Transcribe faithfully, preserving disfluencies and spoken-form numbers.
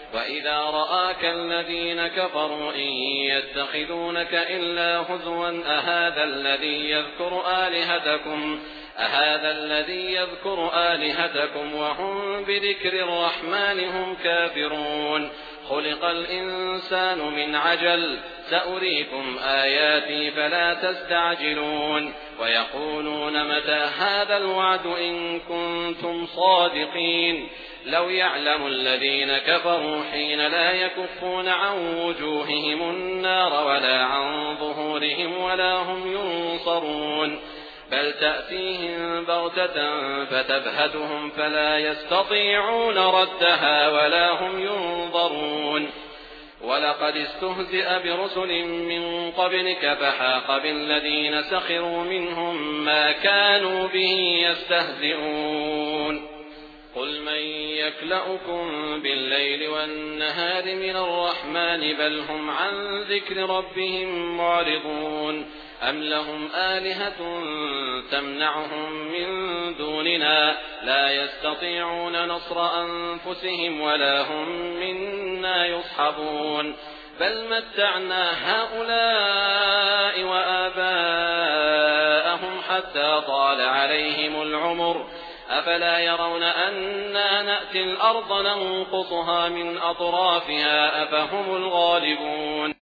وإذا رآك الذين كفروا إن يتخذونك إلا هزوا أهذا الذي يذكر آلهتكم أهذا الذي يذكر آلهتكم وهم بذكر الرحمن هم كافرون خلق الإنسان من عجل سأريكم آياتي فلا تستعجلون ويقولون متى هذا الوعد إن كنتم صادقين لو يعلم الذين كفروا حين لا يكفون عن وجوههم النار ولا عن ظهورهم ولا هم ينصرون بل تأتيهم بغتة فتبهتهم فلا يستطيعون ردها ولا هم ينظرون ولقد استهزئ برسل من قبلك فحاق بالذين سخروا منهم ما كانوا به يستهزئون قل من يكلؤكم بالليل والنهار من الرحمن بل هم عن ذكر ربهم معرضون أم لهم آلهة تمنعهم من دوننا لا يستطيعون نصر أنفسهم ولا هم منا يصحبون بل متعنا هؤلاء وآباءهم حتى طال عليهم العمر أفلا يرون أنا نأتي الأرض ننقصها من أطرافها أفهم الغالبون